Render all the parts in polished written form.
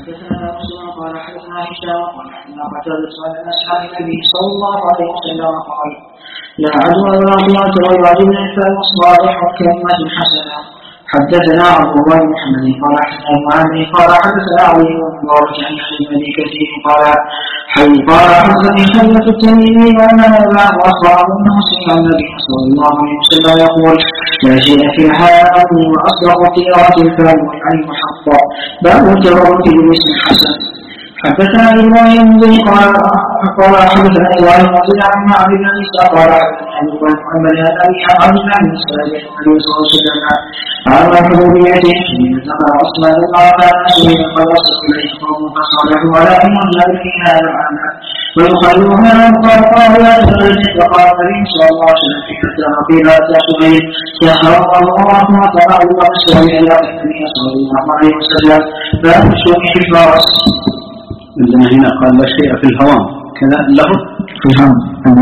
حدثنا مسلم قال حدثنا هشام قال حدثنا قتادة عن أصحاب النبي صلى الله عليه وسلم قال لا عدوى ولا قوة ويعجب الإنسان الصالح كلمة حسنة. حدثنا عبد الله بن محمد قال حدثنا معاذ قال حدثنا علي بن مبارك عن ابن كثير قال حدثني حمزة التميمي وأن أبا وأخبره أنه سمع النبي صلى الله عليه وسلم يقول لا شيء في الحياة وأصدق قراءة الفم والعلم حقا باب التبرك بالاسم الحسن. حدثنا إبراهيم بن قال حدثنا إبراهيم بن عن معبد بن إسحاق قال حدثنا أبو بكر محمد بن أبي عن بن سعيد النبي صلى الله عليه وسلم قال حبوبيته حين ذكر عثمان قال سئل فوصل إليه قوم فصالحوا على أن في هذا العمل ويخلوها قال لا تخرج فقال النبي صلى الله عليه وسلم حتى قيل لا سهيل سخر الله وترى الله سهيل إلى النبي صلى الله عليه وسلم فأمشوا في الفرس. عندنا هنا قال لا شيء في الهوام كذا له في الهوام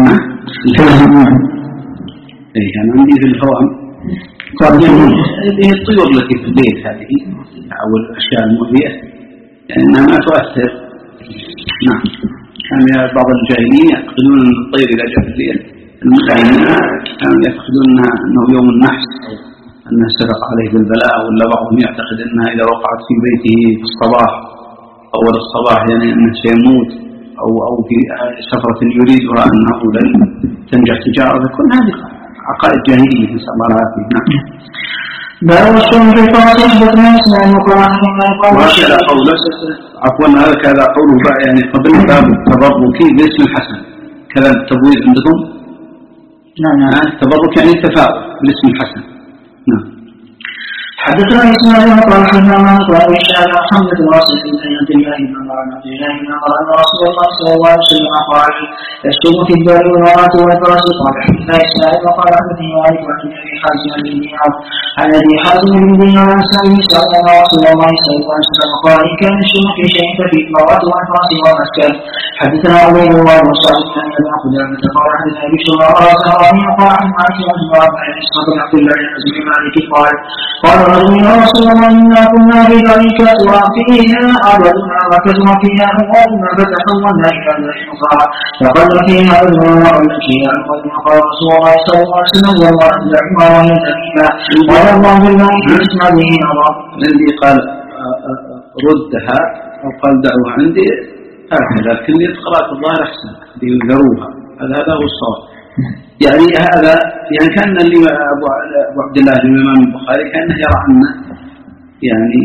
اي انا عندي في الهوام هذه الطيور التي في البيت هذه او الاشياء المؤذية لانها ما تؤثر. نعم كان بعض الجاهلين يعتقدون ان الطير اذا جاء في الليل المسلمين كانوا يعتقدون انه يوم النحس او انه سبق عليه بالبلاء، ولا بعضهم يعتقد انها اذا وقعت في بيته في الصباح أول الصباح يعني أنه سيموت أو في سفرة يريدها أنه لن تنجح تجارته. كل هذه عقائد جاهلية نسأل الله العافية. نعم. باب الصوم في الفرس حدثنا إسماعيل وقرآن وهكذا قوله عفوا هذا كذا قوله بقى يعني قبل باب التبرك باسم الحسن كذا التبويب عندكم. نعم التبرك يعني التفاؤل بالاسم الحسن. نعم. حدثنا إسماعيل قال حدثنا قال إشاء محمد واصل بن عبد الله بن عمر عن عبد الله بن عمر أن رسول الله صلى الله عليه وسلم قال يسلم في الدار والمرأة والفرس. قال حدثنا إسماعيل وقال حدثني مالك عن أبي حازم بن دينار عن أبي حازم بن دينار عن سالم سأل رسول الله صلى الله عليه وسلم قال إن كان يسلم في شيء ففي المرأة والفرس والمسكن. حدثنا عبيد الله بن سعد بن أبي قدامة قال حدثنا بشر قال سهراني قال عن مالك عن إسحاق بن عبد الله بن مالك قال يا رسول الله إنا كنا في ذلك وفيها عبدنا وكثر فيها أموالنا فتحولنا إلى ذلك أخرى فقد فيها أموالنا ولا فيها أموالنا. قال رسول الله صلى الله عليه وسلم والله أدعوها وهي ذليلة قال الله بالله في إسناده نظر. الذي قال ردها أو قال دعوها عندي هكذا لكن قراءة الظاهر أحسن ينذروها هذا هو الصواب. يعني هذا يعني كان اللي أبو عبد الله الإمام البخاري كأنه يرى أنه يعني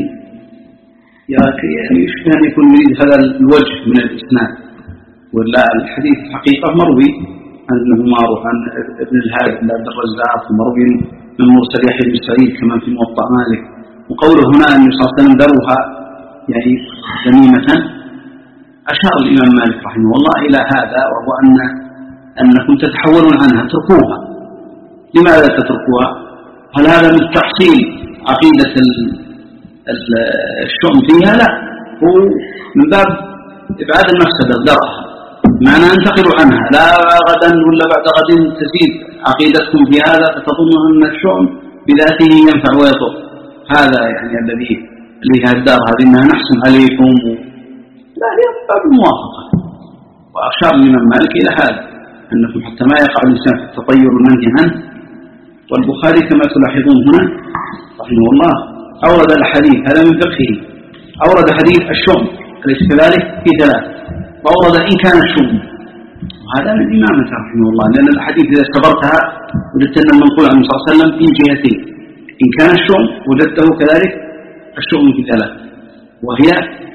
يشبه أن يكون يريد هذا الوجه من الإسناد، ولا الحديث حقيقة مروي عن ابن عمر وعن ابن الهاد عن عبد الرزاق ومروي من مرسل يحيى بن سعيد كما في موطأ مالك. وقوله هنا أن صلى الله عليه وسلم ذروها يعني ذميمة أشار الإمام مالك رحمه الله إلى هذا، وهو أنكم تتحولون عنها تركوها. لماذا تتركوها؟ هل هذا من تحصيل عقيدة الشؤم فيها؟ لا، هو من باب إبعاد المفسدة درءها، معنى انتقلوا عنها لا غدا ولا بعد غد تزيد عقيدتكم في هذا فتظنوا أن الشؤم بذاته ينفع ويضر. هذا يعني الذي الدار هذه أنها نحسن عليكم لا هي باب الموافقة. وأشار الإمام مالك إلى هذا أنكم حتى ما يقع الإنسان في التطير والمنهي عنه. والبخاري كما تلاحظون هنا رحمه الله أورد الحديث هذا من فقهه، أورد حديث الشؤم أليس كذلك في ثلاثة، وأورد إن كان الشؤم، وهذا من إمامته رحمه الله، لأن الحديث إذا استبرتها وجدت أن المنقول عنه صلى الله عليه وسلم في جهتين، إن كان الشؤم وجدته كذلك الشؤم في ثلاثة، وهي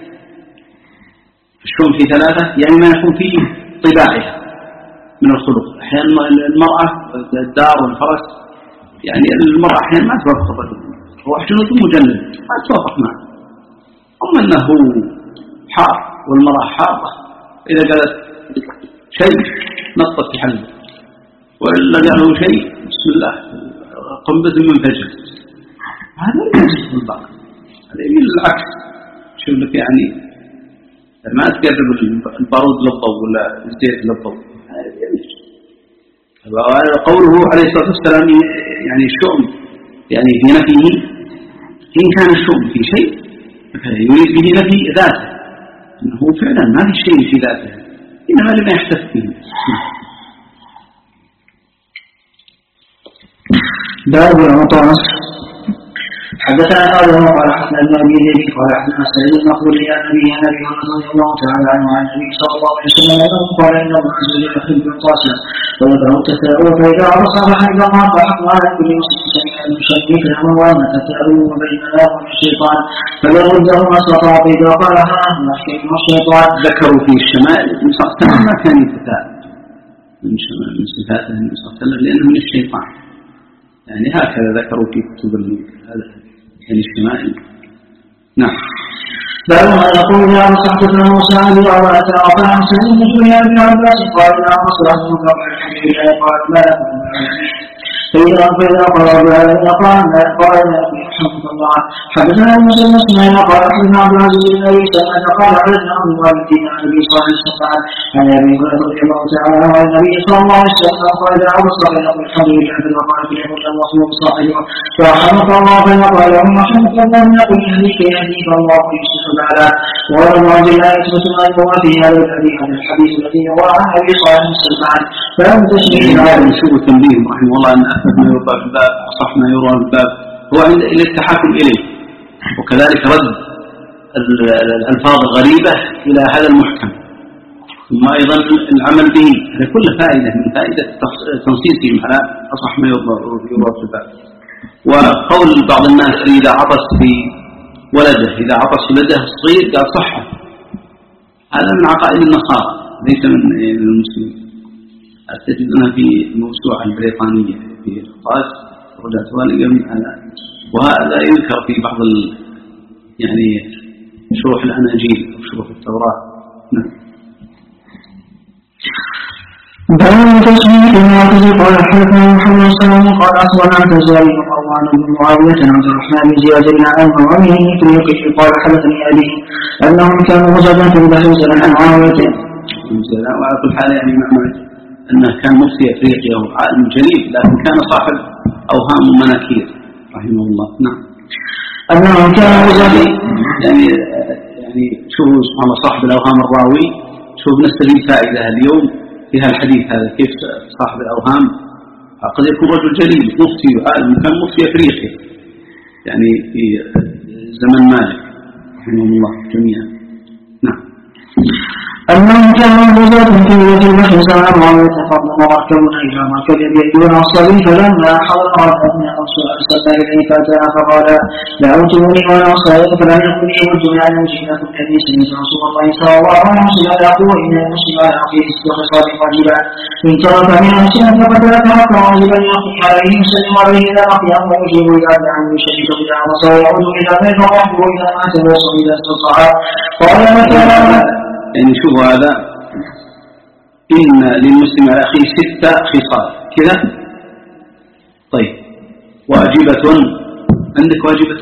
الشؤم في ثلاثة يعني ما يكون في طباعها من الخلق. أحيانا المرأة الدار والفرس يعني المرأة أحيانا ما توافق الرجل، هو حجنة مجند ما توافق معه، أما أنه حار والمرأة حارة إذا قالت شيء نطت في حلبه، وإلا قاله شيء بسم الله قنبة من فجر، هذا لا يجوز بالبعض، هذا يميل العكس. شوف لك يعني ما تقرب البارود للضوء ولا الزيت للضوء، قوله عليه الصلاة والسلام يعني الشؤم يعني في نفيه إن كان الشؤم في شيء يريد به نفي ذاته أنه فعلا ما في شيء في ذاته إنما لما يحتف به. باب العطاس. حدثنا آدم قال حدثنا ابن أبي ذئب قال حدثنا سعيد المقبول عن أبي هريرة رضي الله تعالى عنه عن النبي صلى الله عليه وسلم قال إن الله عز وجل يحب العطاس ويكره التثاؤب فإذا عطس فحمد الله فحق على كل مسلم سمع المشرك له وأن تثاؤب بيننا وبين الشيطان فليرده ما استطاع فإذا قال ها يحكم الشيطان. ذكروا في الشمائل النبي صلى الله عليه وسلم ما كان يتثاءب من صفاته النبي صلى الله عليه وسلم لأنه من الشيطان، يعني هكذا ذكروا في كتب هذا يعني الشمائل. نعم. باب ما يقول يا صحبة موسى بأوات رفع سنين يا ابن عباس قال يا رسول الله الحمد لله قال ما لكم فإذا قال بهذا قال رحمه الله. حدثنا موسى بن اسماعيل قال حدثنا عبد العزيز بن ابي سلمة قال حدثنا ابو الوالدين عن ابي صالح السقاء عن ابي هريرة رضي الله تعالى عنه عن النبي صلى الله عليه وسلم قال اذا عبس فليقل الحمد لله فليقال فليقل الله وصاحبه فرحمك الله فليقال لهم رحمك الله يقول يهديك الله ويصلح بالك. وقال الله لا يثبت ما هو في هذا الحديث الذي رواه عن ابي صالح السقاء فلم تشبه هذا شو تنبيه رحمه الله ان اثبت ما يروى في الباب اصح ما يروى في الباب هو إلى التحكم إليه، وكذلك رد الألفاظ الغريبة إلى هذا المحكم، ثم أيضا العمل به. هذا كل فائدة من فائدة تنصيصهم على أصح ما يروى في الباب. وقول بعض الناس إذا عطس في ولده إذا عطس في ولده الصغير قال صحة، هذا من عقائد النصارى ليس من المسلمين. تجدنا في الموسوعة البريطانية في الخاص وهذا يذكر في بعض يعني شروح الأناجيل أو شروح التوراة. نعم. باب تسمية المعتز قال حدثنا محمد صلى الله عليه وسلم قال أخبرنا عن تزاري ومروان بن معاوية عن عبد الرحمن بن زياد بن عامر وأمه في الوقت قال حدثني أبي أنهم كانوا غزاة في بحر عن معاوية. وعلى كل حال يعني أنه كان مفتي أفريقيا وعالم جليل لكن كان صاحب أوهام ومناكير رحمه الله. نعم. أنهم كانوا غزاة يعني شوفوا سبحان الله صاحب الأوهام الراوي، شوف نستفيد فائدة اليوم في هذا الحديث هذا كيف صاحب الأوهام قد يكون رجل جليل مفتي وعالم كان مفتي أفريقيا يعني في زمن مالك رحمه الله جميعا. نعم. أنهم كانوا غزاة في وجه البحر سواء معاوية فضل مركبون إلى مركب يبيعون الصبي فلما حضر أبناء رسول الله صلى الله عليه وسلم فأتى فقال دعوتموني وأنا صائم فلم يكن يوجد أن يجيبكم الذي سمعت رسول الله صلى الله عليه وسلم يقول إن المسلم على أخيه خصال واجبا إن ترك من مسلم فقد ترك واجبا يقضي عليه يسلم عليه إذا لقيه ويجيب إذا دعاه يشرك إذا عصى ويعود إلى بيت ربه إذا مات ويصل إذا استطاع. قال متى يعني شوف هذا إن للمسلم على أخيه 6 خصال كذا. طيب واجبة عندك واجبة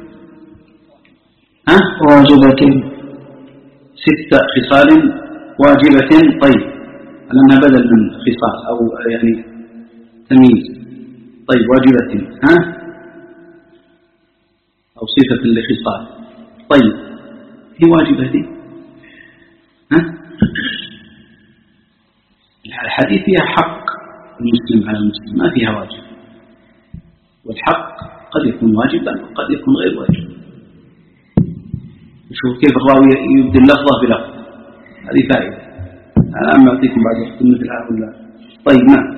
واجبة 6 خصال واجبة. طيب لأنها بدل من خصال أو يعني تمييز. طيب واجبة أو صفة لخصال. طيب هي واجبة دي الحديث فيها حق المسلم على المسلم ما فيها واجب، والحق قد يكون واجبا وقد يكون غير واجب. شوف كيف الراوي يبدل لفظه بلفظ، هذه فائدة. الآن أعطيكم بعد وقت مثل هؤلاء. طيب نعم.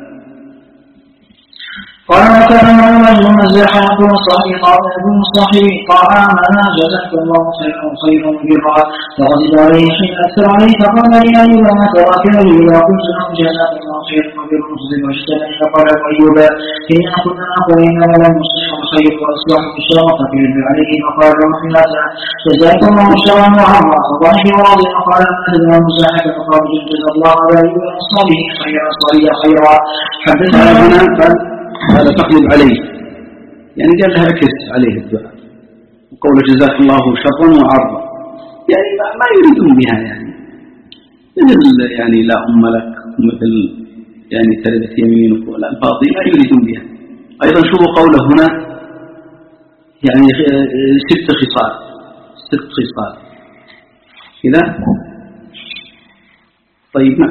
قال كان رجل مزاحا يقول صاحبي قال ابن صاحبي قال ما جزاك الله خيرا برا فغضب عليه حين اكثر عليه فقال لي ايوب ما تراك اذا قلت له جزاك الله خيرا وبرا واجتمعي فقال ايوب انا كنا نقول انما لم يصلح الخير واصلح الشر فكذب عليه فقال له حياتا جزاك الله شرا وعرا فضحك وراضي فقال ادنى مزاحك فقال جزا الله على ايوب الصالح خيرا. حدثنا هنا هذا تقلب عليه يعني قال لها اكس عليه الدعاء وقول جزاك الله شرا وعرضا يعني ما يريدون بها يعني مثل يعني لا أم لك مثل يعني تردت يمينك والألفاظ ما يريدون بها. أيضا شوفوا قوله هنا يعني 6 خصال كذا. طيب نعم.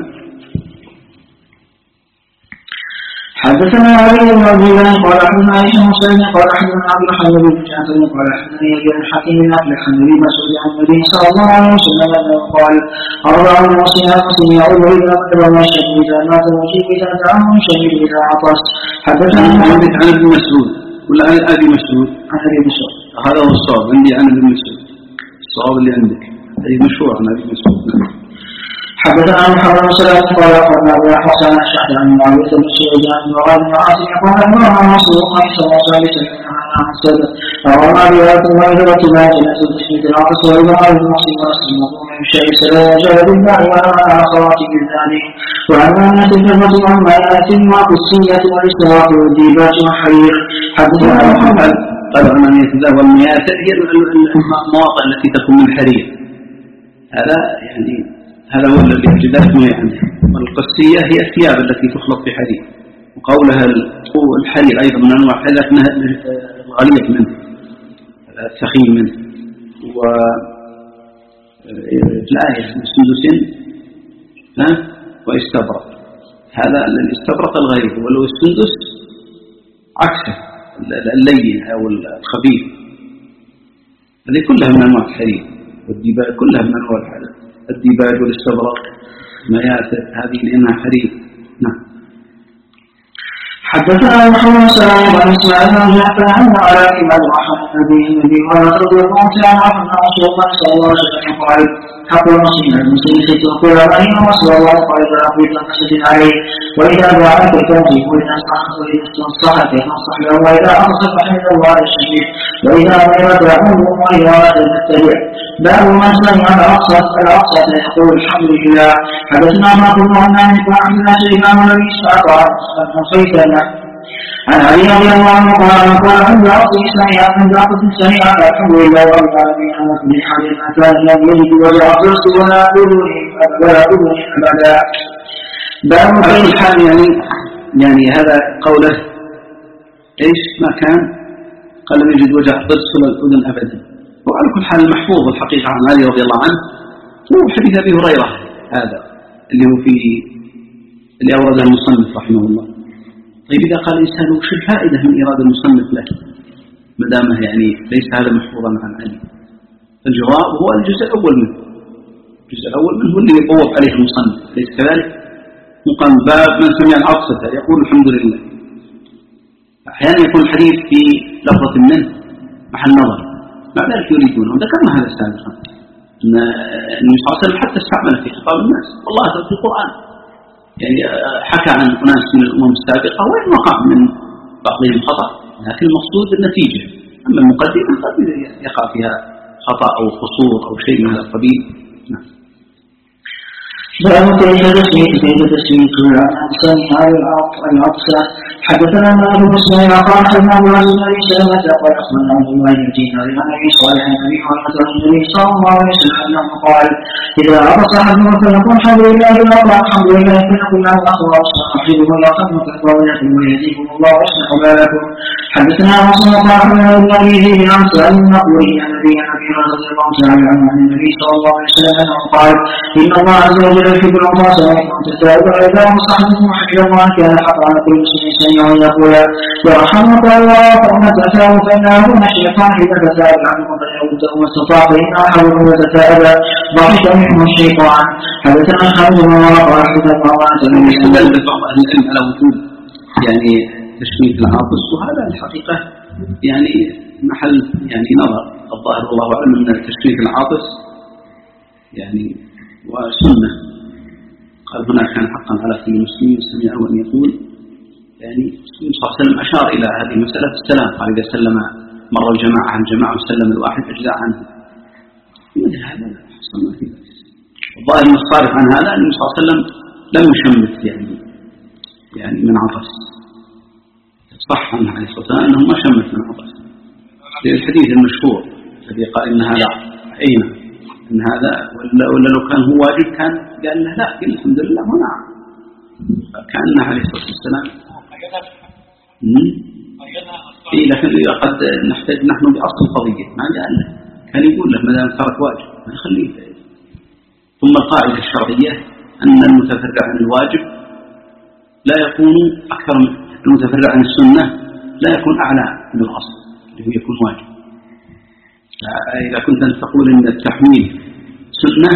حدثنا علي بن عبد الله قال حدثنا عائشة بن سعيد قال حدثنا عبد الرحمن بن جعفر قال حدثني ابي الحكيم بن افلح عن ابي مسعود عن النبي صلى الله عليه وسلم انه قال: اربع وصيام مسلم يعود اذا قدر ويشهد اذا مات ويجيب اذا دعاه شهيد اذا عطس. حدثنا عندك عن ابن مسعود ولا عن ابي مسعود؟ عن ابي مسعود. هذا هو الصواب عندي عن ابن مسعود. الصواب اللي عندك هذه مشهور عن ابي مسعود. حدثنا محمد بن سلام قال اخبرنا ابو احوص عن الشعث عن معاويه بن سعيد عن معاذ بن عاصم قال امرنا رسول الله صلى الله عليه وسلم عن السبت فامرنا بآية الغيرة ما جلس تشميت العطس والبقاء المصيب واسلم من شيء سلا وجل بالله وعلى خواتم ذلك وعن الناس الجنة وعن آيات وقصية والاستواء والديباج وحرير. حدثنا محمد قال عن الناس والمياه هي المواضع التي تكون من حرير. هذا يعني هذا هو الذي ذلك ما يعني. والقصية هي الثياب التي تخلط في حرير، وقولها الحرير أيضا من أنواع الحرير لكنها الغليظ منه الثخين منه. وفي الآية سندس واستبرق، هذا الاستبرق الغليظ، ولو السندس عكسه اللين أو الخفيف. هذه كلها من أنواع الحرير، والديباج كلها من أنواع الحرير، الديباج والاستبرق مياسر هذه لأنها حرير. نعم. حدثنا محمد بن سلام عن اسماعيل بن جعفر عن على كبار رحمه النبي رضي الله تعالى عنه ان رسول الله صلى الله عليه وسلم قال: حق المسلم على المسلم ستر كل امين رسول الله قال: اذا اقيت فسجد عليه، واذا دعاك فاجب، واذا استنصحك فانصح له، واذا انصح فحمد الله على الشهيد، واذا امر فاعوذ واذا اراد فاتبع. باب من سمع العصر فيقول الحمد لله. حدثنا ما كنا عن مالك وعن الناس الامام النبي صلى الله عليه وسلم عن علي رضي الله عنه قال عند رأسه سميعا عند رأسه سميعا الحمد لله رب العالمين على كل حال ما كان لم يجد وجع الرأس ولا أذنه أبدا. باب على الحال يعني هذا قوله ايش ما كان قال لم يجد وجع الرأس ولا الأذن أبدا. وعلى كل حال المحفوظ الحقيقة عن علي رضي الله عنه هو حديث أبي هريرة هذا اللي هو اللي أورده المصنف رحمه الله. طيب إذا قال الإنسان وش الفائدة من إرادة المصنف له ما دامه يعني ليس هذا محفوظا عن علي؟ الجواب هو الجزء الأول منه، الجزء الأول منه هو اللي يطوف عليه المصنف، ليس كذلك؟ مقام باب من سمع العطسة يقول الحمد لله. أحيانا يكون الحديث في لفظة منه محل نظر، مع ذلك يريدونه، وذكرنا هذا سابقا أن النبي صلى الله عليه وسلم حتى استعمل في خطاب الناس، والله في القرآن يعني حكى عن أناس من الأمم السابقة وإن وقع من بعضهم خطأ، لكن المقصود النتيجة. أما المقدمة قد يقع فيها خطأ أو قصور أو شيء من هذا القبيل. نعم. باب كيف تسمية الإنسان هذا العطسة. حدثنا مالك بن سليمان قال حدثنا ابو عزيز بن ابي سلمة قال اخبرنا عبد الله بن دينار عن ابي صالح عن ابي هريرة عن النبي صلى الله عليه وسلم انه قال: اذا عطس احدكم فليقل الحمد لله الاول الحمد لله فليقل له الاخر واصحبه يرحمك ويرحم ويهديكم الله ويصلح بالكم. حدثنا مسلم قال حدثنا ابن ابي ذئب عن سؤال النقوري عن ابي رضي الله تعالى عنه عن النبي صلى الله عليه وسلم انه قال: ان الله عز وجل يحب العطاس ويحب التثاؤب واذا نصحته وحفظ الله كان حقا على كل مسلم سميع يقول: يرحمك الله فإن تثاؤب فإنه من الشيطان إذا تثاؤب عنه فليعوده ما استطاع فإنه حوله وتثاؤب ضحك منه الشيطان. حدثنا خالد بن عمر قال حدثنا الله تعالى يستدل بعض أهل العلم على وجود يعني تشميت العاطس، وهذا الحقيقة يعني محل يعني نظر. الظاهر والله أعلم أن تشميت العاطس يعني وسنة. قال هنا كان حقا على كل مسلم سمع وأن يقول يعني النبي صلى الله عليه وسلم أشار إلى هذه مسألة السلام، قال إذا سلم مر الجماعة عن جماعة وسلم الواحد أجزاء عنه. مثل هذا حصل ما فيه. الظاهر الصارف عن هذا أن النبي صلى الله عليه وسلم لم يشمت يعني من عطس. صح عنه عليه الصلاة والسلام أنه ما شمت من عطس. الحديث المشهور الذي قال إن هذا أين إن هذا ولا لو كان هو واجب كان قال له لا قل الحمد لله هنا كأنه عليه الصلاة والسلام. لكن قد نحتاج نحن بأصل القضية ما قال له، كان يقول له ما دام صارت واجب ما نخليه ثم القاعدة الشرعية أن المتفرع عن الواجب لا يكون أكثر من المتفرع عن السنة، لا يكون أعلى من الأصل اللي هو يكون واجب. إذا كنت أن تقول أن التحميل سنة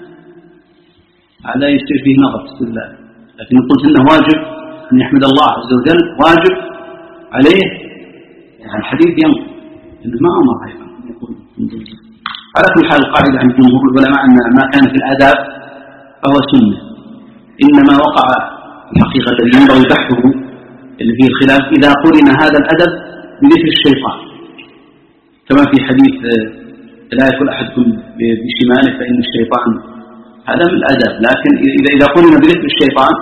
هذا يصير فيه نظر استدلال، لكن قلت أنه واجب أن يحمد الله عز وجل واجب عليه، يعني الحديث ينقل أنه ما أمر أيضا يقول. على كل حال القاعدة عند جمهور العلماء أن ما كان في الآداب فهو سنة، إنما وقع الحقيقة الذي ينبغي بحثه اللي فيه الخلاف إذا قرن هذا الأدب بذكر الشيطان، كما في حديث لا يأكل أحدكم بشماله فإن الشيطان، هذا من الأدب، لكن إذا قرن بذكر الشيطان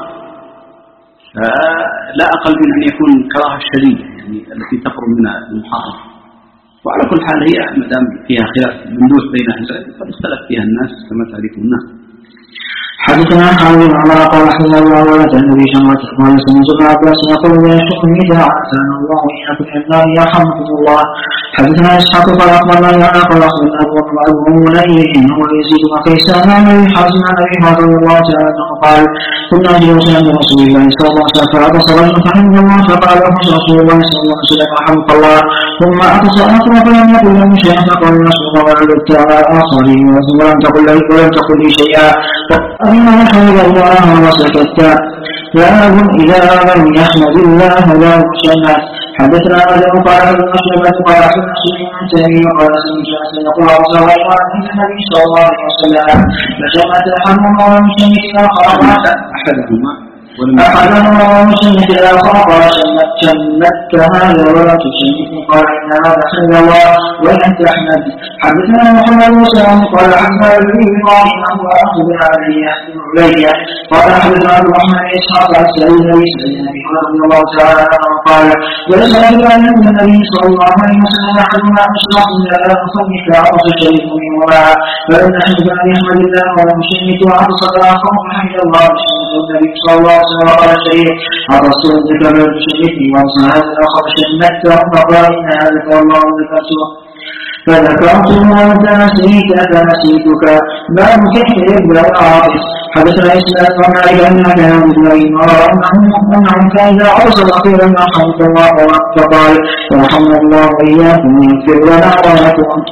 فلا أقل من أن يكون كراهة شديدة يعني التي تقرب من المحرم. وعلى كل حال هي مدام فيها خلاف ممدوح بين أهل العلم قد اختلف فيها الناس كما تعرفون. الناس حدثنا حامد بن عمر قال حدثنا ابو عوانة عن ابي شمرة قال سمعت ابن عباس يقول لا يشكم اذا اعتانا الله اياكم من النار يرحمكم الله. حدثنا اسحاق قال اخبرنا يعلى قال اخبرنا ابو منير انه يزيد بن كيسان عن ابي حازم عن ابي هريره رضي الله تعالى عنه قال كنا جلوسا عند رسول الله صلى الله عليه وسلم فعطس رجل فحمد الله فقال له رسول الله صلى الله عليه وسلم رحمك الله، ثم عطس اخر فلم يقل له شيئا فقال رسول الله وعدت على اخرين ولم تقل لي شيئا فإنه حمد الله وسكت. باب إذا لم يحمد الله لا يشمت. حدثنا آدم قال ابن مسلمة قال حدثنا سليمان تيمي قال سمعت أنس يقول رسول الله عن النبي صلى الله عليه وسلم فشمت أحدهما ومشمت الآخر أحدهما ومشمت الآخر قال شمتك هذا ولا تشمتني قال إن هذا حمد الله ولن تحمد. حدثنا محمد بن سلام قال حدثنا ابي ابراهيم هو اخو بن علي قال حدثنا عبد الرحمن اسحاق عن سعيد بن ابي رضي الله تعالى عنه قال وليس ان النبي صلى الله عليه وسلم احدنا اشرف الا لا نصلي كعرس شريف منهما فلم نحمد ان يحمد الله ولم يشمت وعطس الاخر فحمد الله وشمت النبي صلى الله عليه وسلم قال شريف عطست ذكر لا تشمتني وعطس هذا الاخر شمته فقال ان هذا والله ذكرته فذكرته وانت نسيت فنسيتك. باب كيف يبدا العاطس. حدثنا اسماعيل بن مالك ان كان ابراهيم انهم كان اذا عرس الاخير يرحمك الله فقال يرحمنا الله واياكم ويغفر لنا ولكم.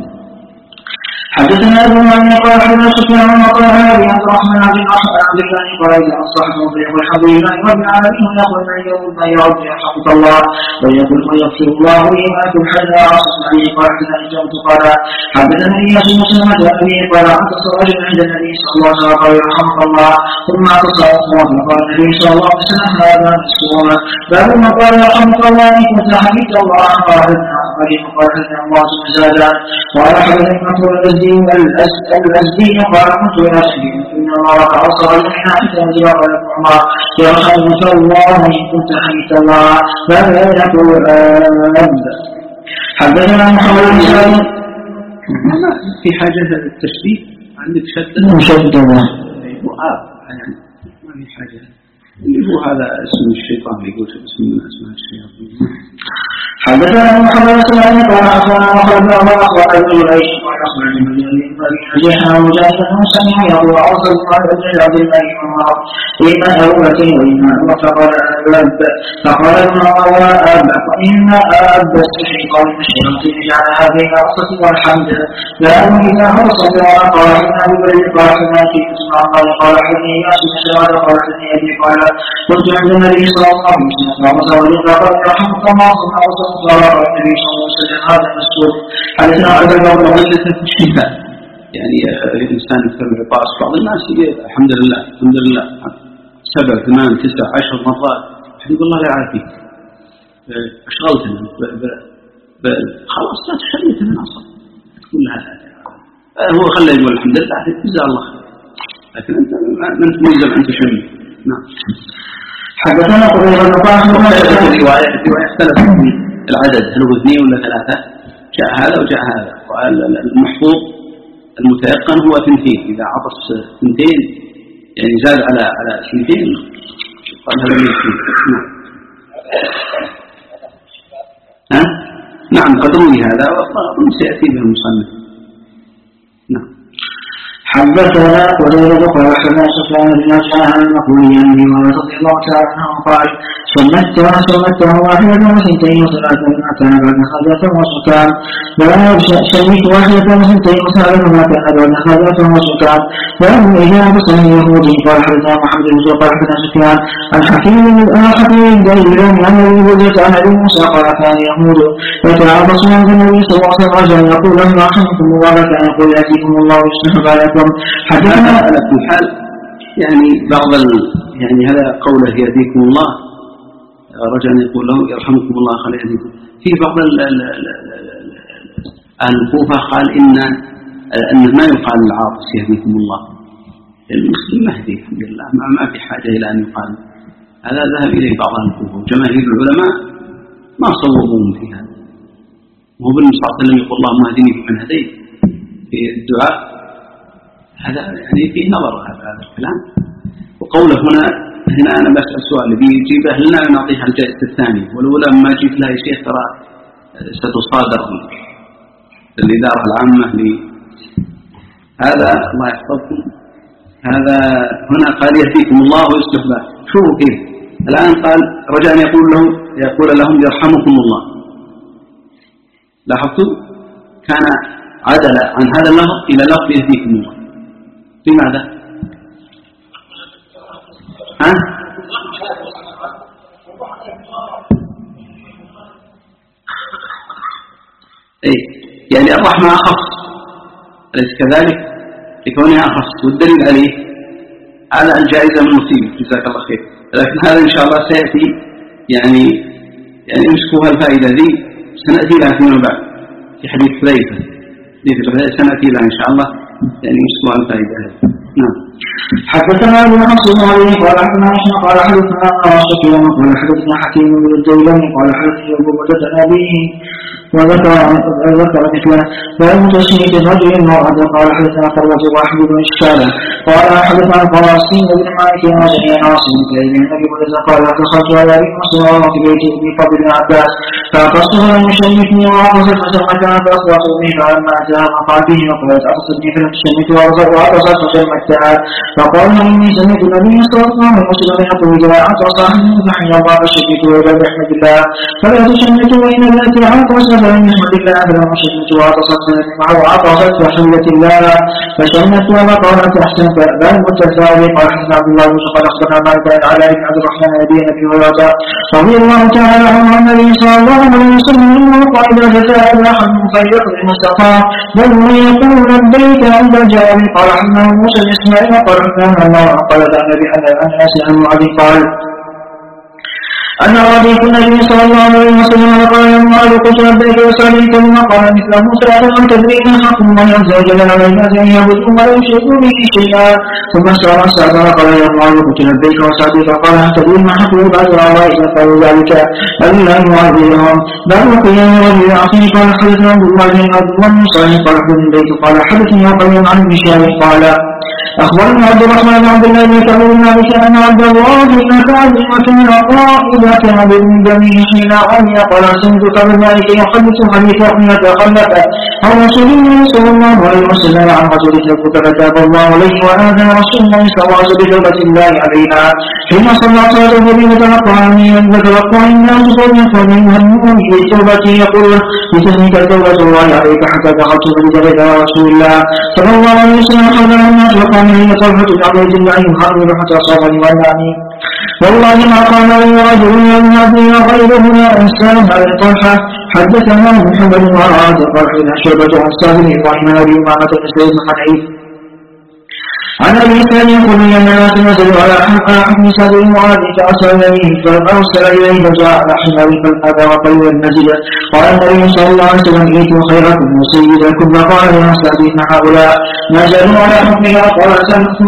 حدثنا ابو معين قال حدثنا سفيان وقال ابي عبد الرحمن بن عبد الله قال اذا اصبحت مضيع والحمد لله رب العالمين يقول من يوم ما يرد يرحمك الله ويقول ويغفر الله واياكم حتى عصت عليه قال حدثنا جمت قال حدثنا اياس بن سلمة ابي قال عطس رجل عند النبي صلى الله عليه وسلم قال يرحمك الله ثم عطس اخر فقال النبي صلى الله عليه وسلم هذا مسكون. باب ما قال يرحمك الله ان كنت حمدت الله قال حدثنا قال حدثنا الله زادا قال حدثنا الأزدي قال كنت إلى سبيل إن الله تعصر لنا حتى نزل قال عمر يرحمك الله إن كنت حمدت الله فلا يقول حدثنا محمد بن سعيد في حاجة للتشبيه عندك شدة يعني ما في حاجة اللي هو هذا اسم الشيطان يقول اسم من أسماء الشياطين. حدثنا محمد بن سعيد قال أخبرنا محمد بن عمر أخبرنا ابن جريج قال أخبرني من نجحنا مجاهدا سمع يقول أوصل قال ابن عبد الله بن عمر إما أولتين وإما فقال فقال ابن عمر وإن أب السحر قال الشياطين جعلها بين الرصة والحمد لأنه إذا أرسل قال إنه بل قال حناك قال حدثني ياسر بن سعد قال حدثني أبي قال كنت عند النبي صلى الله عليه وسلم فقال يرحمك الله ثم أرسل قال النبي صلى الله عليه وسلم هذا مسؤول. حدثنا عبد الله بن عبد في الشفاء يعني الإنسان يكثر من العطاس بعض الناس الحمد لله الحمد لله 7 8 9 10 مرات يقول الله لا يعافيك أشغلتنا خلاص لا تشمتنا أصلا تقول هذا هو خلى يقول الحمد لله جزاه الله خير لكن أنت ما أنت ملزم أن تشمت. نعم. حدثنا قريبا الرواية اختلفت في العدد هل هو 2 ولا 3 جاء هذا وجاء هذا وقال المحفوظ المتيقن هو 2 إذا عطس 2 يعني زاد على 2 قال هذا من 2. نعم قد روي هذا وأظن سيأتي به المصنف. نعم. حدثنا وزيد قال حدثنا سفيان بن عجلان عن المقبولي عن ابي هريره رضي الله تعالى عنه قال سمته واحدة وثنتين وثلاثة ما كان بعد خلفة وسكان شميت واحدة وثنتين وثلاثة ما كان بعد خلفة وسكان وأما إذا بصر اليهودي قال حدثنا محمد بن زهير قال حدثنا سفيان عن حكيم دليل عن ابي هريرة عن ابي موسى قال كان يهود يتعاطسون عند النبي صلى الله عليه وسلم رجلا يقول لهم رحمكم الله كان يقول يأتيكم الله ويصلح بالكم. حدثنا على كل حال يعني بعض يعني هذا قوله يأتيكم الله رجلا يقول له يرحمكم الله خلي يأتيكم. في بعض الكوفة قال إن ما يقال العاطس يهديكم الله، المسلم مهدي الحمد لله ما في حاجة إلى أن يقال هذا. ذهب إليه بعض الكوفة وجماهير العلماء ما صوبوهم في هذا. وهو بالنبي صلى الله عليه وسلم يقول اللهم اهدني فيمن هديت في الدعاء، هذا يعني فيه نظر هذا الكلام. وقوله هنا أنا بسأل سؤال اللي بيجيبه لنا نعطيها الجائزة الثانية، والأولى ما جيت لها يا شيخ ترى ستصادر الإدارة العامة هذا الله يحفظكم. هذا هنا قال يهديكم الله ويصلح بالكم. شوفوا كيف الآن قال رجاء يقول لهم يرحمكم الله. لاحظتوا كان عدل عن هذا اللفظ إلى لفظ يهديكم الله. لماذا؟ يعني الرحمة أخص أليس كذلك لكونها أخص، والدليل عليه على الجائزة من مصيبة جزاك الله خير. لكن هذا إن شاء الله سيأتي يعني امسكوها الفائدة ذي سنأتي لها فيما بعد في حديث حذيفة سنأتي لها إن شاء الله يعني امسكوها الفائدة هذه. نعم. حدثنا ابن حفص عليه قال حدثنا عائشة قال حدثنا سفيان قال حدثنا حكيم بن الديلمي قال حدثنا ابو بكر أبيه وذكر مثله فلم تشميت الرجل المرأة قال حدثنا قرة واحد بن إشكالا قال حدثنا القراسين بن مالك وجميع عاصم كريم النبي قال دخلت على ابي مسلم في بيت ابن فضل بن عباس فأقصه لم يشمتني وعطست فسمتها فأخبرت به فلما أتاها قال به وقالت أقصتني فلم تشمت وعطست فسمتها فقال إني سمعت النبي صلى الله عليه وسلم يقول إذا عطس أحدكم فحي الله فشمته وإذا بحمد الله فلا تشمتوا وإن التي عطس فلم يحمد الله فلم يشمت وعطست وعطست فحمدت الله فشمت وقالت أحسنت بل متساوي. قال حسن عبد الله بن قال أخبرنا مالك على ابن عبد الرحمن نبي أبي هريرة رضي الله تعالى عنه عن النبي صلى الله عليه وسلم إنه قال إذا جاء أحدكم فليقضي ما استطاع بل من يقول لبيك عند الجواب. قال حسن موسى إسماعيل قال حسن الله قال النبي أن أسأل المعدي قال أن رضيت النبي صلى الله عليه وسلم قال يا معاذ قلت لبيك وسألت ثم قال مثل موسى أن تدري ما حق الله عز وجل على الناس أن يعبدوا ولا يشركوا به شيئا ثم استأذن قال يا معاذ قلت لبيك وسألت فقال أن تدري ما حق بعد الله إذا قالوا ذلك ألا يعذبهم بل وقيام رجل أخيه قال حدثنا عبد الله بن عبد الله بن صالح قال حدثنا البيت قال حدثني وقيم عن ابن شهاب قال أخبرنا عبد الرحمن بن عبد الله بن كعب بن مالك أن عبد الله بن كعب وكان قائدا كان من بنيه حين عمي قال سمعت كعب بن مالك يحدث حديثا حين تخلف عن رسول الله صلى الله عليه وسلم عن رجل تبوك فتاب الله عليه وآذن رسول الله صلى الله عليه وسلم بتوبة الله عليها حين صلى صلاته بمتلقى عنه وتلقى الناس فليكن منهم بالتوبة يقول بتهنيك توبة الله عليك حتى دخلت بذلك رسول الله صلى الله عليه وسلم حول الناس وقال لي طلحة بن عبيد الله يحرم حتى صار يولعني والله ما قال لي رجل من أبي غيره لا إنسان على طلحة. حدثنا محمد بن عاص قال حدثنا شعبة عن سالم إبراهيم أبي أمامة بن سعيد بن حنيف عن أبي سعيد يقول لي أن الناس نزلوا على حكم سعد بن معاذ فأرسل إليه فجاء على حمار فالأبى وقيل النزل قال النبي صلى الله عليه وسلم إيتوا خيركم وسيدكم فقال يا سعد إن هؤلاء ما زالوا على حكمها قال سألتم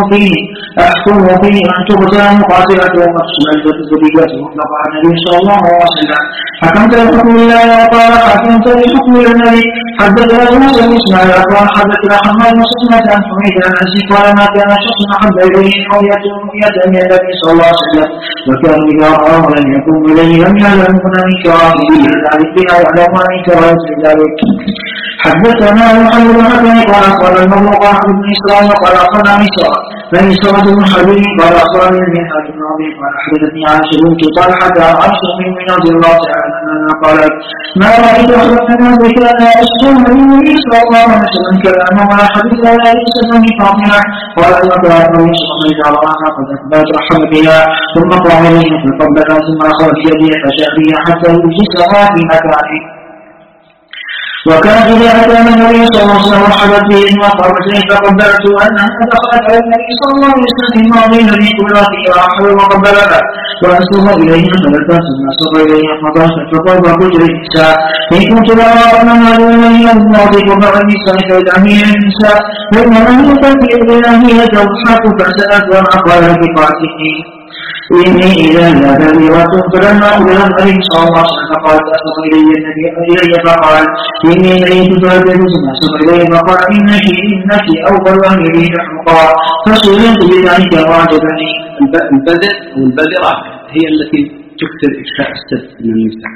أحكم فيه أن تغزى مقاتلته ومقصود الزبيبة فقال النبي صلى الله عليه وسلم حكمت لحكم الله وقال حكمت لحكم النبي. حدثنا موسى بن إسماعيل قال حدثنا حماد بن سلمة عن حميد عن أنس قال ما كان شخص أحب إليه رؤيته من النبي صلى الله عليه وسلم وكان إذا رآه لم يقوم إليه لم يعلمون من كراهه ذلك بها يعلمون من كراهه ذلك. حدثنا محمد بن حكم قال أخبرنا المرء قال بن إسرائيل قال أخبرنا بني سورة بن حبيب قال أخبرني المنهج بن ربيع قال حدثتني عائشة بنت طلحة عن عائشة بن رضي الله تعالى عنها قالت ما رأيت أحد الناس كان يشكر النبي صلى الله عليه وسلم كلامه ولا حديث ولا يسأل من فاطمة قال أن النبي صلى الله عليه وسلم قد أثبت رحم بها ثم قام إليه فقبل ثم أخذ بيده فشاء بها حتى يجلسها في مكانه. وكان إذا أتى النبي صلى الله عليه وسلم وحدث به وقامت إليه فقبلت أنها دخلت على النبي صلى الله عليه وسلم في الماضي الذي كنا فيه وأحد وقبلها وأسر إليها فلبس ثم أسر إليها فضحت فقال وقلت للنساء إن كنت لا أرى من هذا الذي الماضي وبعض النساء فيدعمين النساء فإنما هي تأتي إليها هي تضحك فسألت وما قال بقاتله إني إذا ذهب لي فلما أقبل النبي صلى الله عليه وسلم فقال أسر إلي فقال إني إليه تتردد ثم أسر إليه فقال إنك أول أمري حمقا فسئلت بذلك وعجبني. البذر والبذرة هي التي تكثر إفشاء السد من النساء.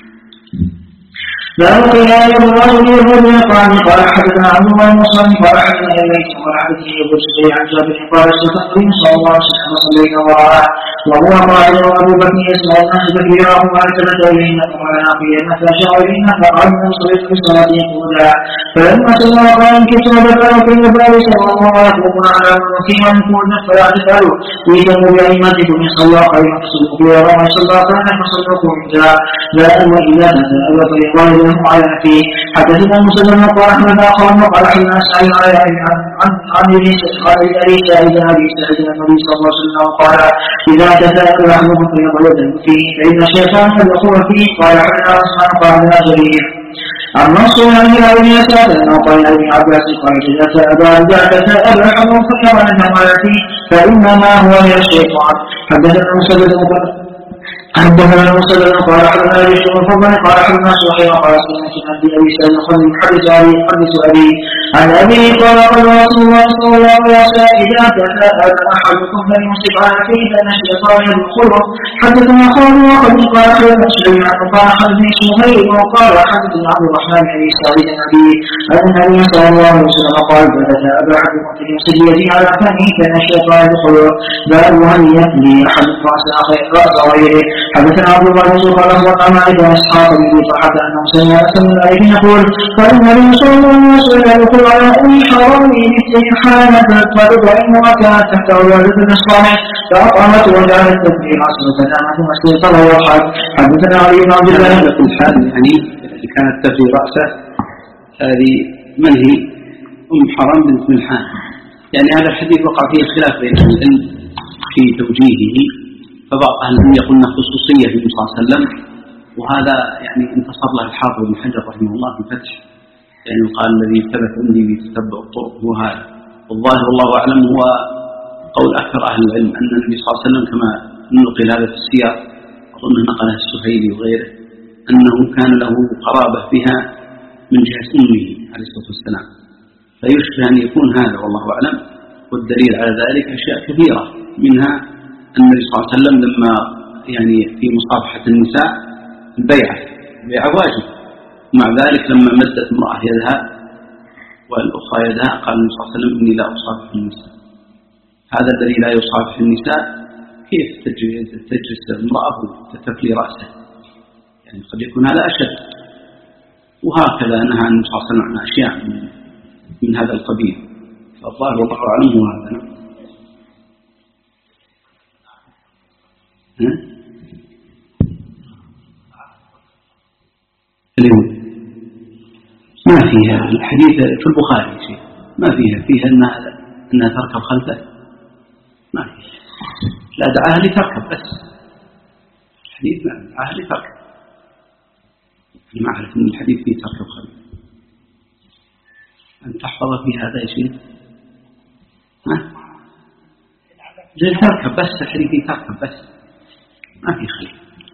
لا قيل الرجل الرجل قال حدثنا عبد الله المصري قال حدثنا إليك قال حدثني أبو سفيان عن جابر قال استخدم صلى الله عليه وسلم صليت وراءه وهو قائل وأبو بكر يسمع الناس تكبيرهم فالتفت إليهن فقال ناقيهن فأشار إليهن فقال من صليت في الصلاة يقولا فلما سمع قال إن كنت ذكر في النبي صلى الله عليه وسلم على المسلم يقول فلا تفعلوا إيتموا بأئمتكم إن صلى خيرا فصلوا خيرا وإن صلى خيرا فصلوا خيرا لا أن إذا تسأل فيقال له على فيه. حدثنا مسلم قال أحمد أخوان وقال حدثنا سعيد عن أبي سعيد النبي صلى الله عليه وسلم قال إذا تسأل أحدكم فيقال فيه فإن الشيطان يدخل فيه قال حدثنا عثمان قال حدثنا جرير النصر عن ابن يسار قال ابن عباس قال إذا تسأل أحدكم فيقال فإنما هو من الشيطان. حدثنا مسدد قال حدثنا ابي فضل قال حدثنا سهيل قال سمعت ابي سعيد الخدري يحدث ابي عن ابي قال قال رسول الله صلى الله عليه وسلم اذا تساءل احدكم فليمسك على فيه فان الشيطان يدخله. حدثنا خالد وخالد قال حدثنا سليمان قال حدثني سهيل وقال حدثني عبد الرحمن بن سعيد النبي ان النبي صلى الله عليه وسلم قال اذا تساءل احدكم فليمسك يده على فمه فان الشيطان يدخله. باب هل يقضي احد راس غيره. حدثنا عبد الله بن سوق قال اخبرنا مالك بن اسحاق بن طلحه انه سمع عليه يقول قال النبي صلى الله عليه وسلم يقول على ام حرام مثل حانه فإن وكانت تحت ولادة الصالح فأقامت وجعلت تكبير عصر فنامت مسيطة ووحد. حدثنا علي بن عبد الله في الحال يعني اللي كانت تفي رأسه هذه من هي ام حرام بنت ملحان. يعني هذا الحديث وقع فيه خلاف بين العلم في توجيهه فبعض أهل العلم يقولون خصوصية في النبي صلى الله عليه وسلم وهذا يعني انتصر له الحافظ بن حجر رحمه الله في الفتح يعني قال الذي ثبت عندي بتتبع الطرق هو هذا. والظاهر والله أعلم هو قول أكثر أهل العلم أن النبي صلى الله عليه وسلم كما نقل هذا في السياق أظنه نقله السهيلي وغيره أنه كان له قرابة بها من جهة أمه عليه الصلاة والسلام فيشبه أن يكون هذا والله أعلم. والدليل على ذلك أشياء كثيرة منها النبي صلى الله عليه وسلم لما يعني في مصافحة النساء البيعة واجب مع ذلك لما مدت امرأة يدها والأخرى يدها قال النبي صلى الله عليه وسلم إني لا أصافح النساء. هذا الذي لا يصافح النساء كيف تجلس امرأة وتتفلي رأسه يعني قد يكون هذا أشد. وهكذا نهى النبي صلى الله عليه وسلم عن أشياء من هذا القبيل. فالظاهر والله أعلم هو هذا. ما فيها الحديث في البخاري شيء ما فيها أنها تركب خلفه ما فيها. لا دعاها لتركب بس الحديث ما دعاها لتركب ما أعرف أن الحديث فيه تركب خلفه. أن تحفظ في هذا شيء زي تركب بس الحديث فيه تركب بس ما في خير.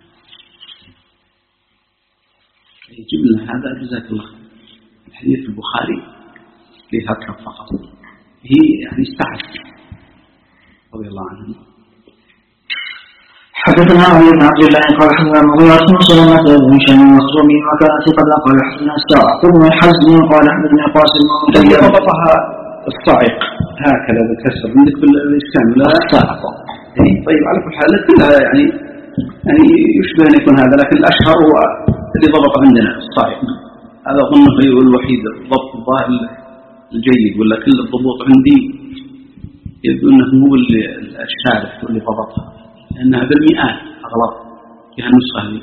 يجب لنا هذا جزاك الله. الحديث في البخاري لتركب فقط هي يعني استحت رضي الله عنه. حدثنا علي بن عبد الله قال حدثنا المغيرة بن سلمة بن هشام المخزومي وكان ثقة قال حدثنا الساعة بن الحزم قال حدثنا قاسم الذي ضبطها الصاعق هكذا بكسر عندك بالإسلام لا الصاعق. طيب على كل حال كلها يعني يشبه أن يكون هذا، لكن الأشهر هو الذي ضبط عندنا الصاعق. هذا أظنه هو الوحيد الضبط الظاهر الجيد، ولا كل الضبوط عندي يبدو أنه هو الشارح واللي ضبطها، لأنها بالمئات أغلط فيها النسخة هذه.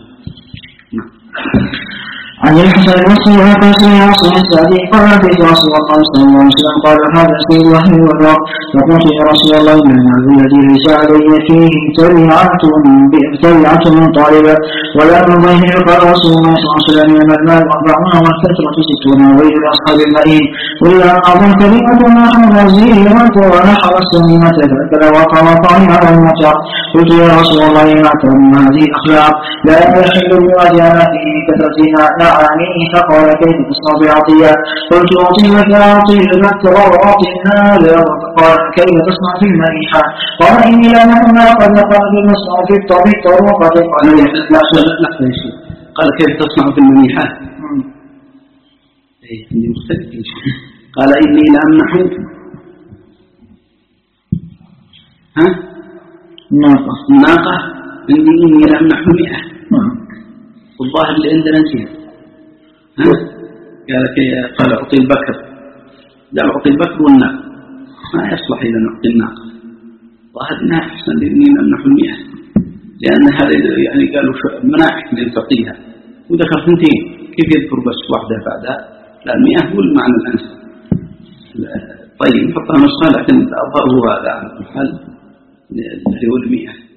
عن الحسن البصري عن قاسم بن عاصم السعدي قال اتيت رسول الله صلى الله عليه وسلم قال هذا سيد الله والرب، فقلت يا رسول الله من العبد الذي ليس علي فيه تبعة من طالبة ولا من ظهر. قال رسول الله صلى الله عليه وسلم من المال 40 والفترة 60 وغير اصحاب المئين الا ان اظن كلمة ما حمل الزينة ونحر السمينة فاكل وقرطان على المتع. قلت يا رسول الله ما كان من هذه الاخلاق لا يحل بوجهنا في كثرتنا نعانيه. فقال كيف تصنع بعطية؟ قلت أعطي لك أعطي المكر وأعطي النار. قال كيف تصنع في المريحة؟ قال إني لا نحن قد قال نصنع في الطريق وقد قال قال كيف تصنع في المريحة؟ عندي مختلف قال إني لا أمنح ناقة عندي إني لا أمنح 100 والظاهر اللي عندنا نسيها. قال أعطي البكر، لا أعطي البكر والناقة، ما يصلح إذا نعطي الناقة. ظاهر إنها أحسن لأني نمنح 100 لأن هذا يعني قالوا مناحك اللي تعطيها وذكر 2 كيف يذكر بس واحدة بعدها؟ لا 100 هو المعنى الأنسب. طيب نحطها نسخة لكن الأظهر هو هذا على الحال اللي هو 100.